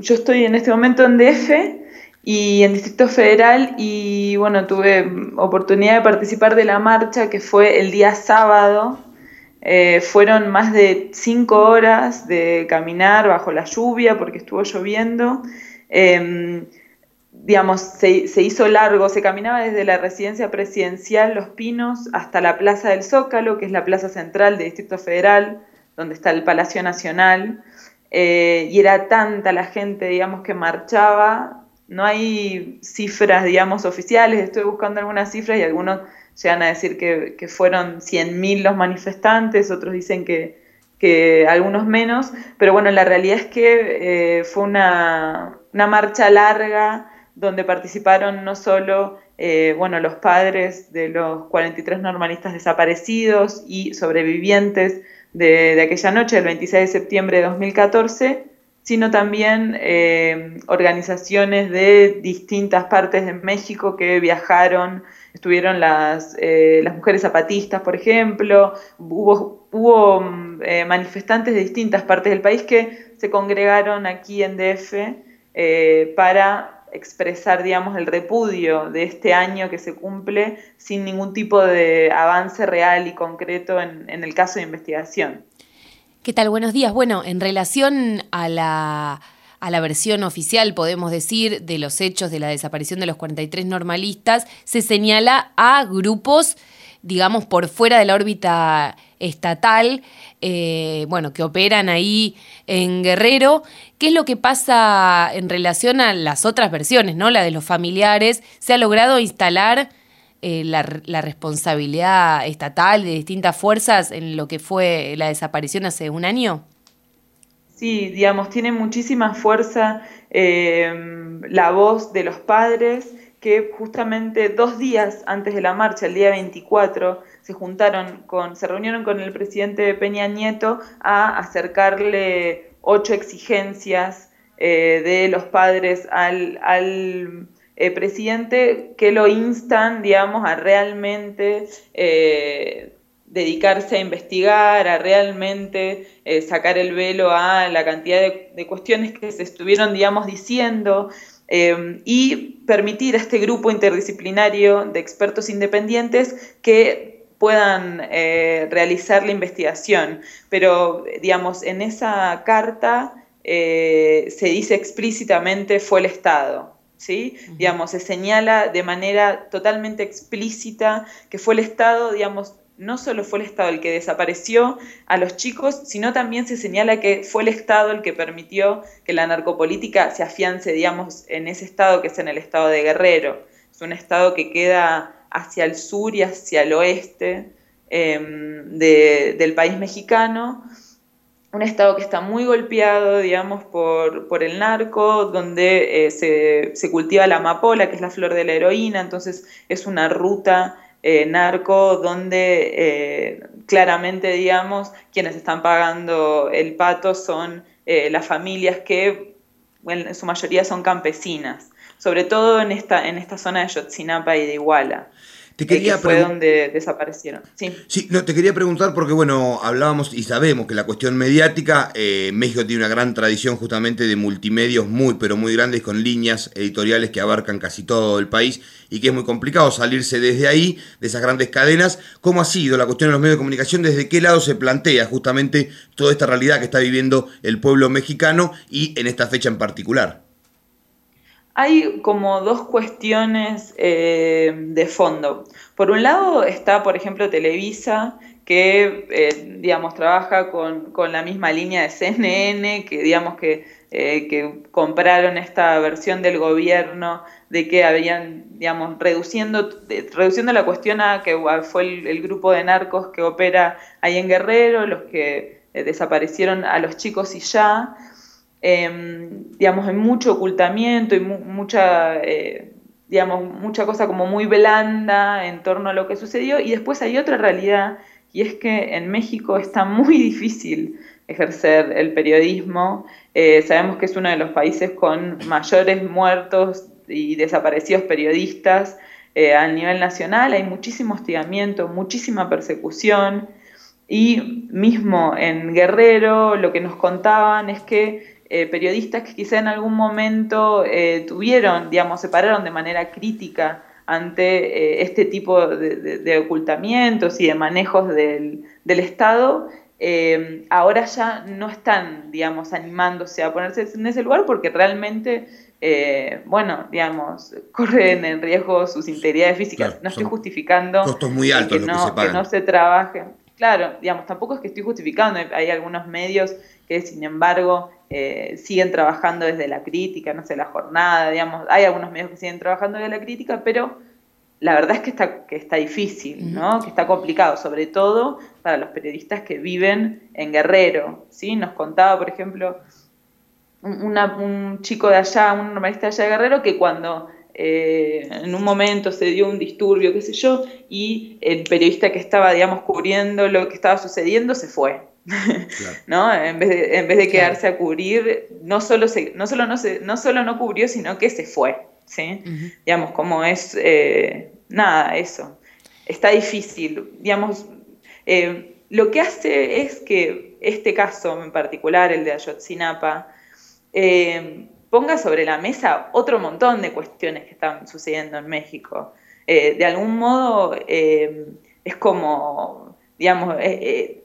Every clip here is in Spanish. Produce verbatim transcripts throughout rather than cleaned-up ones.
yo estoy en este momento en D F y en Distrito Federal y bueno, tuve oportunidad de participar de la marcha que fue el día sábado. Eh, fueron más de cinco horas de caminar bajo la lluvia porque estuvo lloviendo. Eh, digamos, se, se hizo largo, se caminaba desde la residencia presidencial Los Pinos hasta la Plaza del Zócalo, que es la plaza central de Distrito Federal, donde está el Palacio Nacional, eh, y era tanta la gente, digamos, que marchaba. No hay cifras, digamos, oficiales, estoy buscando algunas cifras y algunos llegan a decir que, que fueron cien mil los manifestantes, otros dicen que, que algunos menos, pero bueno, la realidad es que eh, fue una, una marcha larga, donde participaron no solo eh, bueno, los padres de los cuarenta y tres normalistas desaparecidos y sobrevivientes de, de aquella noche, del veintiséis de septiembre de dos mil catorce, sino también eh, organizaciones de distintas partes de México que viajaron. Estuvieron las, eh, las mujeres zapatistas, por ejemplo, hubo, hubo eh, manifestantes de distintas partes del país que se congregaron aquí en D F eh, para expresar, digamos, el repudio de este año que se cumple sin ningún tipo de avance real y concreto en, en el caso de investigación. ¿Qué tal? Buenos días. Bueno, en relación a la, a la versión oficial, podemos decir, de los hechos de la desaparición de los cuarenta y tres normalistas, se señala a grupos, digamos, por fuera de la órbita estatal, eh, bueno, que operan ahí en Guerrero. ¿Qué es lo que pasa en relación a las otras versiones, ¿no? La de los familiares. ¿Se ha logrado instalar eh, la, la responsabilidad estatal de distintas fuerzas en lo que fue la desaparición hace un año? Sí, digamos, tiene muchísima fuerza eh, la voz de los padres que justamente dos días antes de la marcha, el día veinticuatro, se juntaron con, se reunieron con el presidente Peña Nieto a acercarle ocho exigencias eh, de los padres al, al eh, presidente que lo instan, digamos, a realmente eh, dedicarse a investigar, a realmente eh, sacar el velo a la cantidad de, de cuestiones que se estuvieron, digamos, diciendo. Eh, y permitir a este grupo interdisciplinario de expertos independientes que puedan eh, realizar la investigación. Pero, digamos, en esa carta eh, se dice explícitamente fue el Estado, ¿sí? Uh-huh. Digamos, se señala de manera totalmente explícita que fue el Estado, digamos, no solo fue el Estado el que desapareció a los chicos, sino también se señala que fue el Estado el que permitió que la narcopolítica se afiance, digamos, en ese estado que es en el estado de Guerrero. Es un estado que queda hacia el sur y hacia el oeste eh, de, del país mexicano. Un estado que está muy golpeado, digamos, por, por el narco, donde eh, se, se cultiva la amapola, que es la flor de la heroína, entonces es una ruta Eh, narco, donde eh, claramente, digamos, quienes están pagando el pato son eh, las familias que, bueno, en su mayoría son campesinas, sobre todo en esta, en esta zona de Yotzinapa y de Iguala. Te quería eh, que fue donde desaparecieron. Sí, sí no, te quería preguntar porque, bueno, hablábamos y sabemos que la cuestión mediática, eh, México tiene una gran tradición justamente de multimedios muy, pero muy grandes, con líneas editoriales que abarcan casi todo el país y que es muy complicado salirse desde ahí, de esas grandes cadenas. ¿Cómo ha sido la cuestión de los medios de comunicación? ¿Desde qué lado se plantea justamente toda esta realidad que está viviendo el pueblo mexicano y en esta fecha en particular? Hay como dos cuestiones eh, de fondo. Por un lado está, por ejemplo, Televisa, que, eh, digamos, trabaja con, con la misma línea de C N N, que, digamos, que, eh, que compraron esta versión del gobierno de que habían, digamos, reduciendo, reduciendo la cuestión a que fue el, el grupo de narcos que opera ahí en Guerrero, los que eh, desaparecieron a los chicos y ya. Eh, digamos, hay mucho ocultamiento y mu mucha, eh, digamos, mucha cosa como muy blanda en torno a lo que sucedió. Y después hay otra realidad, y es que en México está muy difícil ejercer el periodismo. Eh, sabemos que es uno de los países con mayores muertos y desaparecidos periodistas eh, a nivel nacional. Hay muchísimo hostigamiento, muchísima persecución. Y mismo en Guerrero lo que nos contaban es que eh, periodistas que quizá en algún momento eh, tuvieron, digamos, se pararon de manera crítica ante eh, este tipo de, de, de ocultamientos y de manejos del, del Estado, eh, ahora ya no están, digamos, animándose a ponerse en ese lugar porque realmente, eh, bueno, digamos, corren en riesgo sus integridades físicas. Claro, no estoy justificando costos muy altos que, lo no, que se pagan. que no se trabaje. Claro, digamos, tampoco es que estoy justificando, hay algunos medios que, sin embargo, eh, siguen trabajando desde la crítica, no sé, La Jornada, digamos, hay algunos medios que siguen trabajando desde la crítica, pero la verdad es que está, que está difícil, ¿no? Que está complicado, sobre todo para los periodistas que viven en Guerrero, ¿sí? Nos contaba, por ejemplo, una, un chico de allá, un normalista de allá de Guerrero, que cuando eh, en un momento se dio un disturbio, qué sé yo, y el periodista que estaba, digamos, cubriendo lo que estaba sucediendo se fue. Claro. ¿No? En vez de, en vez de quedarse claro. a cubrir, no solo, se, no, solo no, se, no solo no cubrió, sino que se fue, ¿sí? Uh-huh. Digamos, como es, eh, nada, eso. Está difícil, digamos, eh, lo que hace es que este caso en particular, el de Ayotzinapa, eh, ponga sobre la mesa otro montón de cuestiones que están sucediendo en México. Eh, de algún modo, eh, es como, digamos, eh, eh,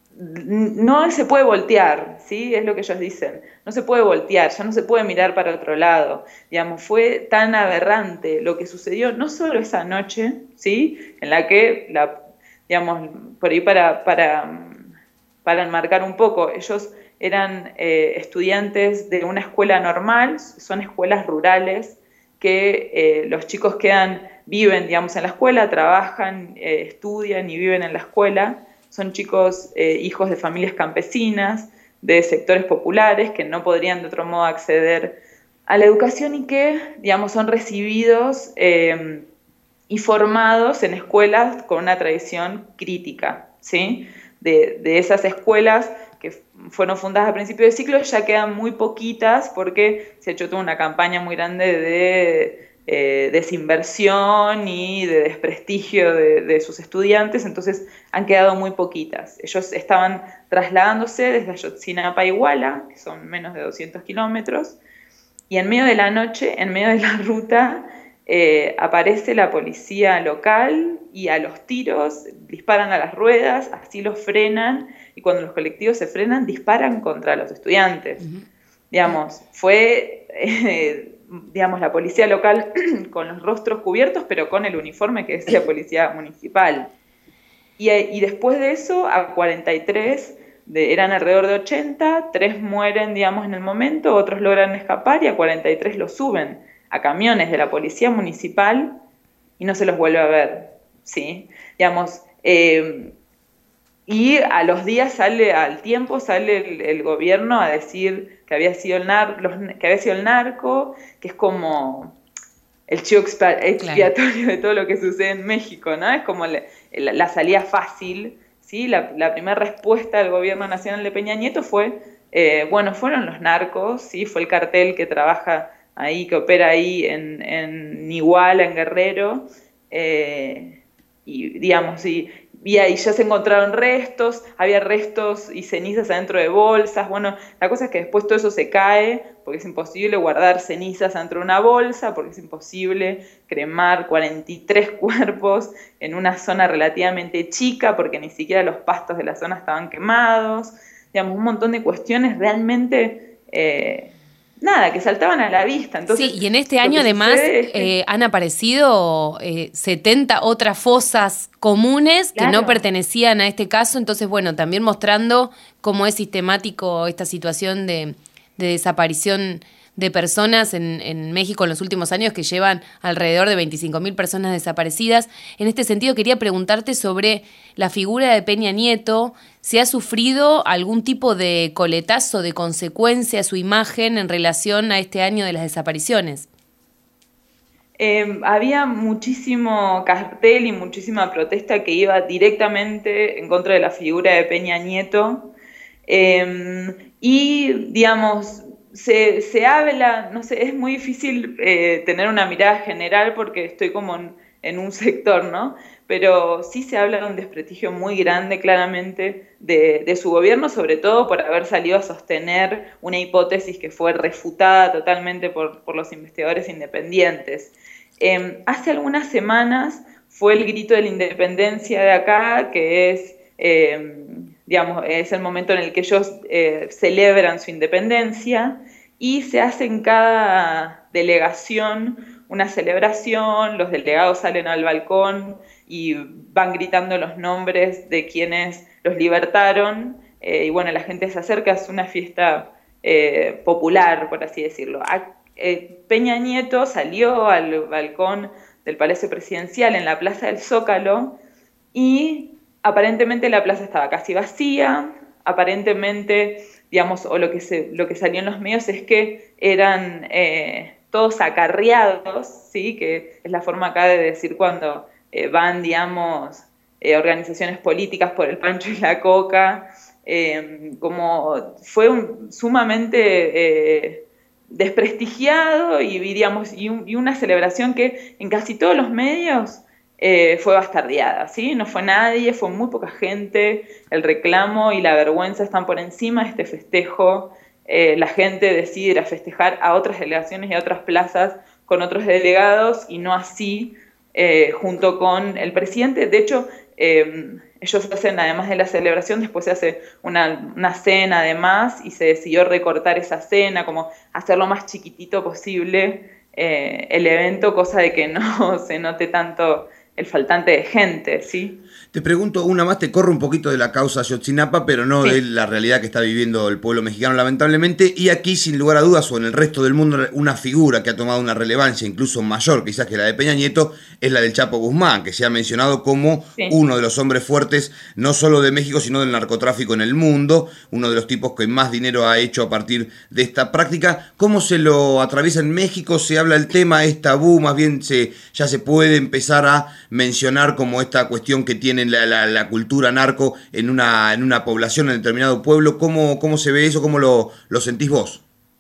no se puede voltear, ¿sí? Es lo que ellos dicen. No se puede voltear, ya no se puede mirar para otro lado. Digamos, fue tan aberrante lo que sucedió, no solo esa noche, ¿sí? En la que, la, digamos, por ahí para, para, para enmarcar un poco, ellos eran eh, estudiantes de una escuela normal, son escuelas rurales, que eh, los chicos quedan, viven, digamos, en la escuela, trabajan, eh, estudian y viven en la escuela. Son chicos eh, hijos de familias campesinas, de sectores populares, que no podrían de otro modo acceder a la educación y que, digamos, son recibidos eh, y formados en escuelas con una tradición crítica, ¿sí? De, de esas escuelas que fueron fundadas a principios de siglo ya quedan muy poquitas porque se ha hecho toda una campaña muy grande de Eh, desinversión y de desprestigio de, de sus estudiantes, entonces han quedado muy poquitas. Ellos estaban trasladándose desde Ayotzinapa a Iguala, que son menos de doscientos kilómetros, y en medio de la noche, en medio de la ruta, eh, aparece la policía local y a los tiros disparan a las ruedas, así los frenan, y cuando los colectivos se frenan, disparan contra los estudiantes. Uh-huh. Digamos, fue... Eh, digamos, la policía local con los rostros cubiertos, pero con el uniforme que decía policía municipal. Y, y después de eso, a cuarenta y tres, de, eran alrededor de ochenta, tres mueren, digamos, en el momento, otros logran escapar y a cuarenta y tres los suben a camiones de la policía municipal y no se los vuelve a ver, ¿sí? Digamos, eh, y a los días sale, al tiempo sale el, el gobierno a decir que había sido el nar, los, que había sido el narco, que es como el chivo expiatorio claro. de todo lo que sucede en México, ¿no? Es como la, la, la salida fácil, ¿sí? La, la primera respuesta del gobierno nacional de Peña Nieto fue, eh, bueno, fueron los narcos, ¿sí? Fue el cartel que trabaja ahí, que opera ahí en, en Iguala, en Guerrero, eh, y digamos, y, y ahí ya se encontraron restos, había restos y cenizas adentro de bolsas. Bueno, la cosa es que después todo eso se cae, porque es imposible guardar cenizas dentro de una bolsa, porque es imposible cremar cuarenta y tres cuerpos en una zona relativamente chica, porque ni siquiera los pastos de la zona estaban quemados. Digamos, un montón de cuestiones realmente... Eh, nada, que saltaban a la vista. Entonces, sí, y en este año además es que... eh, han aparecido eh, setenta otras fosas comunes claro. que no pertenecían a este caso, entonces bueno, también mostrando cómo es sistemático esta situación de, de desaparición de personas en, en México en los últimos años, que llevan alrededor de veinticinco mil personas desaparecidas. En este sentido quería preguntarte sobre la figura de Peña Nieto. ¿Se ha sufrido algún tipo de coletazo, de consecuencia a su imagen en relación a este año de las desapariciones? Eh, había muchísimo cartel y muchísima protesta que iba directamente en contra de la figura de Peña Nieto. Eh, y, digamos... Se, se habla, no sé, es muy difícil eh, tener una mirada general porque estoy como en, en un sector, ¿no? pero sí se habla de un desprestigio muy grande, claramente, de, de su gobierno, sobre todo por haber salido a sostener una hipótesis que fue refutada totalmente por, por los investigadores independientes. Eh, hace algunas semanas fue el grito de la independencia de acá, que es, eh, digamos, es el momento en el que ellos eh, celebran su independencia, y se hace en cada delegación una celebración, los delegados salen al balcón y van gritando los nombres de quienes los libertaron, eh, y bueno, la gente se acerca, es una fiesta eh, popular, por así decirlo. A, eh, Peña Nieto salió al balcón del Palacio Presidencial en la Plaza del Zócalo, y aparentemente la plaza estaba casi vacía, aparentemente, digamos, o lo que, se, lo que salió en los medios es que eran eh, todos acarreados, ¿sí? Que es la forma acá de decir cuando eh, van, digamos, eh, organizaciones políticas por el pancho y la coca, eh, como fue un, sumamente eh, desprestigiado y, digamos, y, un, y una celebración que en casi todos los medios eh, fue bastardeada, ¿sí? No fue nadie, fue muy poca gente, el reclamo y la vergüenza están por encima de este festejo. Eh, la gente decide ir a festejar a otras delegaciones y a otras plazas con otros delegados y no así eh, junto con el presidente. De hecho, eh, ellos hacen, además de la celebración, después se hace una, una cena además, y se decidió recortar esa cena, como hacerlo más chiquitito posible eh, el evento, cosa de que no se note tanto el faltante de gente, ¿sí? Te pregunto una más, te corro un poquito de la causa Ayotzinapa, pero no sí. de la realidad que está viviendo el pueblo mexicano, lamentablemente, y aquí, sin lugar a dudas, o en el resto del mundo, una figura que ha tomado una relevancia incluso mayor quizás que la de Peña Nieto, es la del Chapo Guzmán, que se ha mencionado como sí. uno de los hombres fuertes, no solo de México, sino del narcotráfico en el mundo, uno de los tipos que más dinero ha hecho a partir de esta práctica. ¿Cómo se lo atraviesa en México? ¿Se habla el tema? ¿Es tabú? Más bien se, ya se puede empezar a mencionar como esta cuestión que tiene la, la, la cultura narco en una, en una población, en determinado pueblo. ¿Cómo, cómo se ve eso? ¿Cómo lo, lo sentís vos?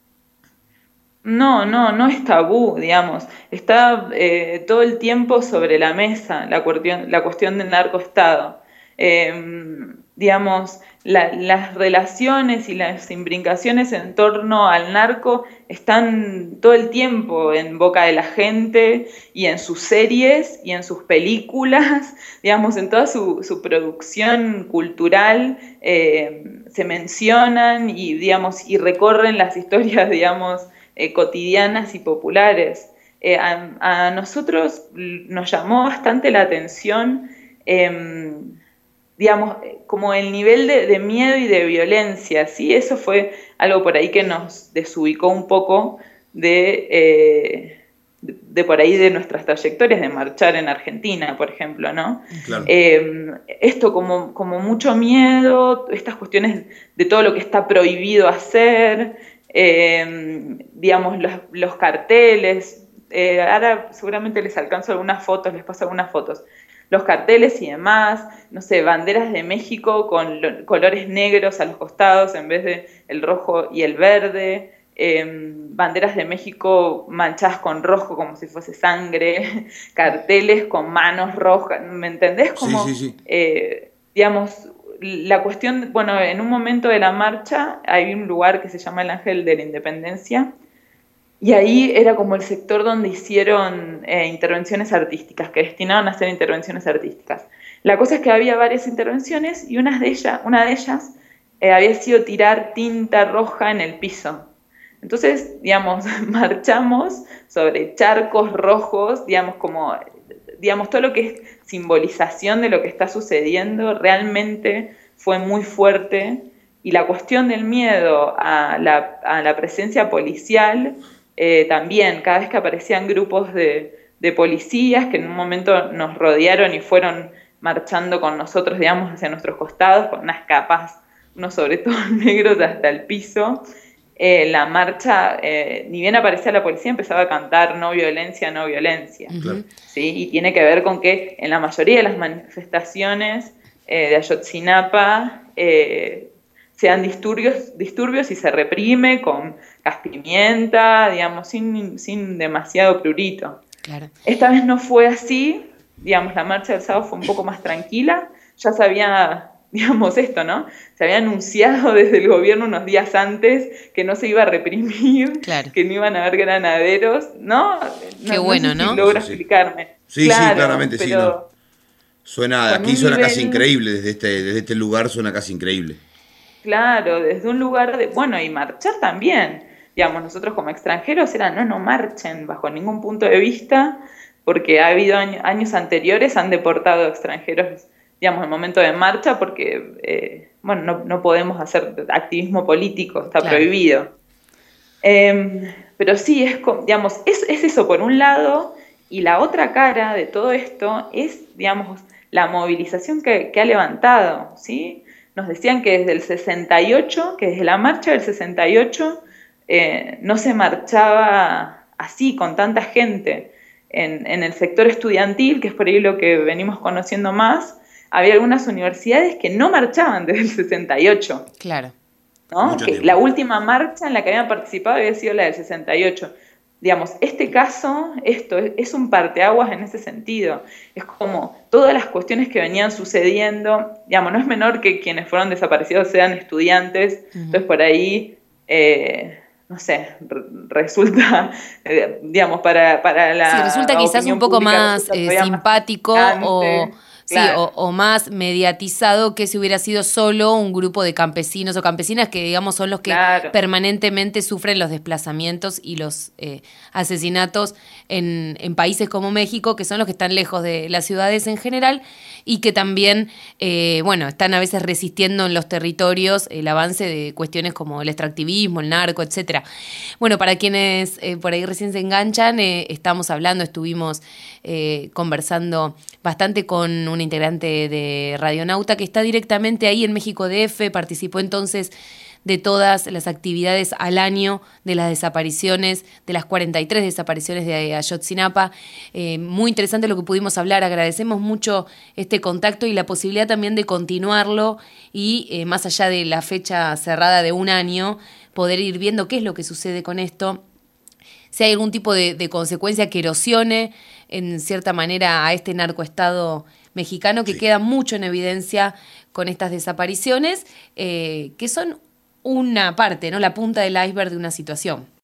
No, no, no es tabú, digamos. Está eh, todo el tiempo sobre la mesa la cuestión, la cuestión del narcoestado. Eh, digamos, la, las relaciones y las imbricaciones en torno al narco están todo el tiempo en boca de la gente y en sus series y en sus películas, digamos, en toda su, su producción cultural eh, se mencionan y, digamos, y recorren las historias, digamos, eh, cotidianas y populares. Eh, a, a nosotros nos llamó bastante la atención eh, digamos, como el nivel de, de miedo y de violencia, ¿sí? Eso fue algo por ahí que nos desubicó un poco de, eh, de, de por ahí de nuestras trayectorias de marchar en Argentina, por ejemplo, ¿no? Claro. Eh, esto como, como mucho miedo, estas cuestiones de todo lo que está prohibido hacer, eh, digamos, los, los carteles, eh, ahora seguramente les alcanzo algunas fotos, les paso algunas fotos, los carteles y demás, no sé, banderas de México con lo, colores negros a los costados en vez de el rojo y el verde, eh, banderas de México manchadas con rojo como si fuese sangre, carteles con manos rojas, ¿me entendés? Como, sí, sí, sí. Eh, digamos, la cuestión, bueno, en un momento de la marcha hay un lugar que se llama el Ángel de la Independencia, y ahí era como el sector donde hicieron eh, intervenciones artísticas, que destinaron a hacer intervenciones artísticas. La cosa es que había varias intervenciones y una de ellas, una de ellas eh, había sido tirar tinta roja en el piso. Entonces, digamos, marchamos sobre charcos rojos, digamos, como, digamos, todo lo que es simbolización de lo que está sucediendo realmente fue muy fuerte. Y la cuestión del miedo a la, a la presencia policial, Eh, también, cada vez que aparecían grupos de, de policías que en un momento nos rodearon y fueron marchando con nosotros, digamos, hacia nuestros costados, con unas capas, unos sobre todo negros hasta el piso, eh, la marcha, eh, ni bien aparecía la policía, empezaba a cantar no violencia, no violencia. Uh-huh. ¿Sí? Y tiene que ver con que en la mayoría de las manifestaciones eh, de Ayotzinapa, eh, sean disturbios, disturbios y se reprime con gas pimienta, digamos, sin, sin demasiado prurito. Claro. Esta vez no fue así, digamos, la marcha del sábado fue un poco más tranquila, ya se había, digamos, esto, ¿no? Se había anunciado desde el gobierno unos días antes que no se iba a reprimir, claro. que no iban a haber granaderos, ¿no? Qué no, bueno, no sé ¿no? si logro Sí, sí. explicarme. Sí, claro, sí, claramente, pero sí, no. Suena, con aquí un suena nivel, casi increíble, desde este, desde este lugar suena casi increíble. claro, desde un lugar de, bueno, y marchar también. Digamos, nosotros como extranjeros era, no, no marchen bajo ningún punto de vista, porque ha habido año, años anteriores, han deportado extranjeros, digamos, en momento de marcha, porque, eh, bueno, no, no podemos hacer activismo político, está Claro. prohibido. Eh, pero sí, es, digamos, es, es eso por un lado, y la otra cara de todo esto es, digamos, la movilización que, que ha levantado, ¿sí? Nos decían que desde el sesenta y ocho, que desde la marcha del sesenta y ocho, eh, no se marchaba así, con tanta gente. En, en el sector estudiantil, que es por ahí lo que venimos conociendo más, había algunas universidades que no marchaban desde el sesenta y ocho. Claro. ¿No? Mucho Que tiempo. la última marcha en la que habían participado había sido la del sesenta y ocho. Digamos, este caso, esto es, es un parteaguas en ese sentido. Es como todas las cuestiones que venían sucediendo, digamos, no es menor que quienes fueron desaparecidos sean estudiantes, uh-huh. Entonces por ahí, eh, no sé, re- resulta, eh, digamos, para, para la Sí, resulta quizás un poco más eh, simpático más o... Sí, claro. o, o más mediatizado que si hubiera sido solo un grupo de campesinos o campesinas que, digamos, son los que claro. permanentemente sufren los desplazamientos y los eh, asesinatos en, en países como México, que son los que están lejos de las ciudades en general y que también, eh, bueno, están a veces resistiendo en los territorios el avance de cuestiones como el extractivismo, el narco, etcétera. Bueno, para quienes eh, por ahí recién se enganchan, eh, estamos hablando, estuvimos eh, conversando bastante con una integrante de Radionauta que está directamente ahí en México D F, participó entonces de todas las actividades al año de las desapariciones, de las cuarenta y tres desapariciones de Ayotzinapa. Eh, muy interesante lo que pudimos hablar, agradecemos mucho este contacto y la posibilidad también de continuarlo y eh, más allá de la fecha cerrada de un año, poder ir viendo qué es lo que sucede con esto, si hay algún tipo de, de consecuencia que erosione en cierta manera a este narcoestado mexicano que sí. queda mucho en evidencia con estas desapariciones, eh, que son una parte, ¿no? La punta del iceberg de una situación.